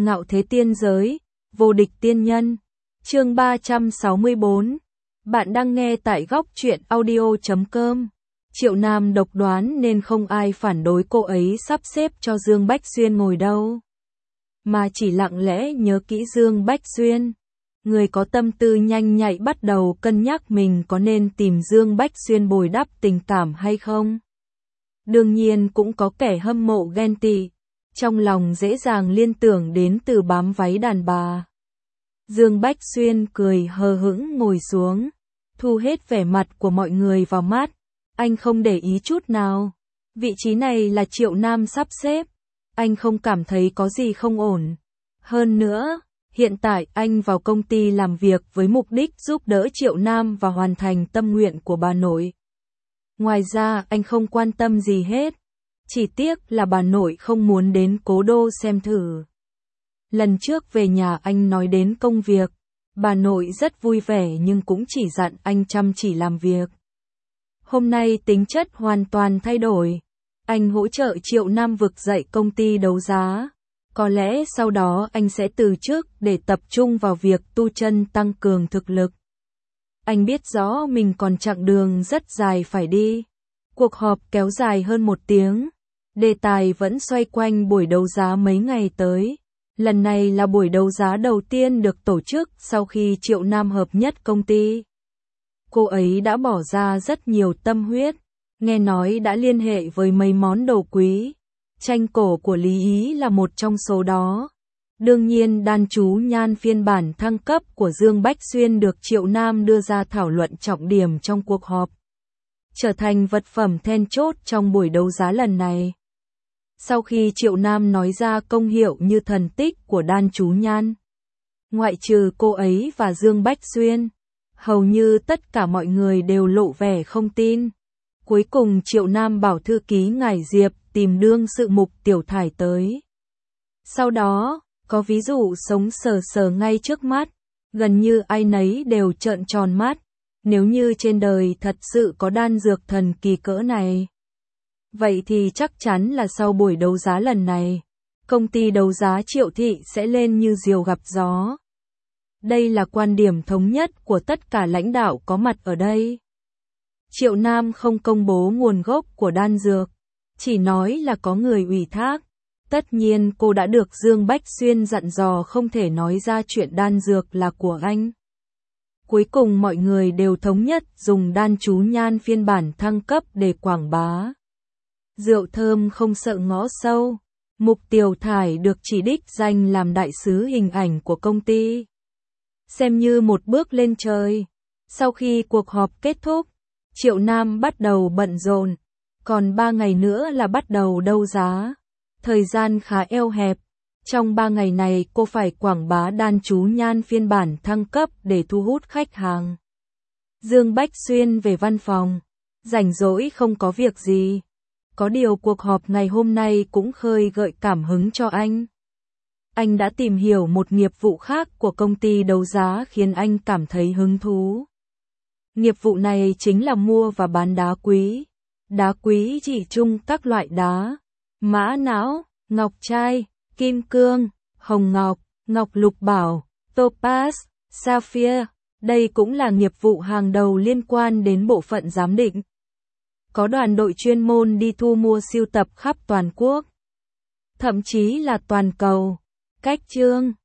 Ngạo thế tiên giới, vô địch tiên nhân. Chương 364. Bạn đang nghe tại góc truyện audio.com. Triệu Nam độc đoán nên không ai phản đối cô ấy sắp xếp cho Dương Bách Xuyên ngồi đâu, mà chỉ lặng lẽ nhớ kỹ Dương Bách Xuyên. Người có tâm tư nhanh nhạy bắt đầu cân nhắc mình có nên tìm Dương Bách Xuyên bồi đắp tình cảm hay không. Đương nhiên cũng có kẻ hâm mộ ghen tị, trong lòng dễ dàng liên tưởng đến từ bám váy đàn bà. Dương Bách Xuyên cười hờ hững ngồi xuống, thu hết vẻ mặt của mọi người vào mắt. Anh không để ý chút nào. Vị trí này là Triệu Nam sắp xếp. Anh không cảm thấy có gì không ổn. Hơn nữa, hiện tại anh vào công ty làm việc với mục đích giúp đỡ Triệu Nam và hoàn thành tâm nguyện của bà nội. Ngoài ra anh không quan tâm gì hết. Chỉ tiếc là bà nội không muốn đến Cố Đô xem thử. Lần trước về nhà anh nói đến công việc. Bà nội rất vui vẻ nhưng cũng chỉ dặn anh chăm chỉ làm việc. Hôm nay tính chất hoàn toàn thay đổi. Anh hỗ trợ Triệu Nam vực dậy công ty đấu giá. Có lẽ sau đó anh sẽ từ chức để tập trung vào việc tu chân tăng cường thực lực. Anh biết rõ mình còn chặng đường rất dài phải đi. Cuộc họp kéo dài hơn 1 tiếng. Đề tài vẫn xoay quanh buổi đấu giá mấy ngày tới. Lần này là buổi đấu giá đầu tiên được tổ chức sau khi Triệu Nam hợp nhất công ty. Cô ấy đã bỏ ra rất nhiều tâm huyết, nghe nói đã liên hệ với mấy món đồ quý. Tranh cổ của Lý Ý là một trong số đó. Đương nhiên đan chú nhan phiên bản thăng cấp của Dương Bách Xuyên được Triệu Nam đưa ra thảo luận trọng điểm trong cuộc họp, trở thành vật phẩm then chốt trong buổi đấu giá lần này. Sau khi Triệu Nam nói ra công hiệu như thần tích của đan chú nhan, ngoại trừ cô ấy và Dương Bách Xuyên, hầu như tất cả mọi người đều lộ vẻ không tin. Cuối cùng Triệu Nam bảo thư ký Ngải Diệp tìm đương sự Mục Tiểu Thải tới. Sau đó, có ví dụ sống sờ sờ ngay trước mắt, gần như ai nấy đều trợn tròn mắt. Nếu như trên đời thật sự có đan dược thần kỳ cỡ này, vậy thì chắc chắn là sau buổi đấu giá lần này, công ty đấu giá Triệu Thị sẽ lên như diều gặp gió. Đây là quan điểm thống nhất của tất cả lãnh đạo có mặt ở đây. Triệu Nam không công bố nguồn gốc của đan dược, chỉ nói là có người ủy thác. Tất nhiên cô đã được Dương Bách Xuyên dặn dò không thể nói ra chuyện đan dược là của anh. Cuối cùng mọi người đều thống nhất dùng đan chú nhan phiên bản thăng cấp để quảng bá. Rượu thơm không sợ ngõ sâu. Mục Tiểu Thải được chỉ đích danh làm đại sứ hình ảnh của công ty, xem như một bước lên trời. Sau khi cuộc họp kết thúc, Triệu Nam bắt đầu bận rộn. Còn 3 ngày nữa là bắt đầu đấu giá. Thời gian khá eo hẹp. Trong 3 ngày này cô phải quảng bá đan chú nhan phiên bản thăng cấp để thu hút khách hàng. Dương Bách Xuyên về văn phòng. Rảnh rỗi không có việc gì. Có điều cuộc họp ngày hôm nay cũng khơi gợi cảm hứng cho anh. Anh đã tìm hiểu một nghiệp vụ khác của công ty đấu giá khiến anh cảm thấy hứng thú. Nghiệp vụ này chính là mua và bán đá quý. Đá quý chỉ chung các loại đá: mã não, ngọc trai, kim cương, hồng ngọc, ngọc lục bảo, topaz, sapphire. Đây cũng là nghiệp vụ hàng đầu liên quan đến bộ phận giám định. Có đoàn đội chuyên môn đi thu mua sưu tập khắp toàn quốc, thậm chí là toàn cầu. Cách chương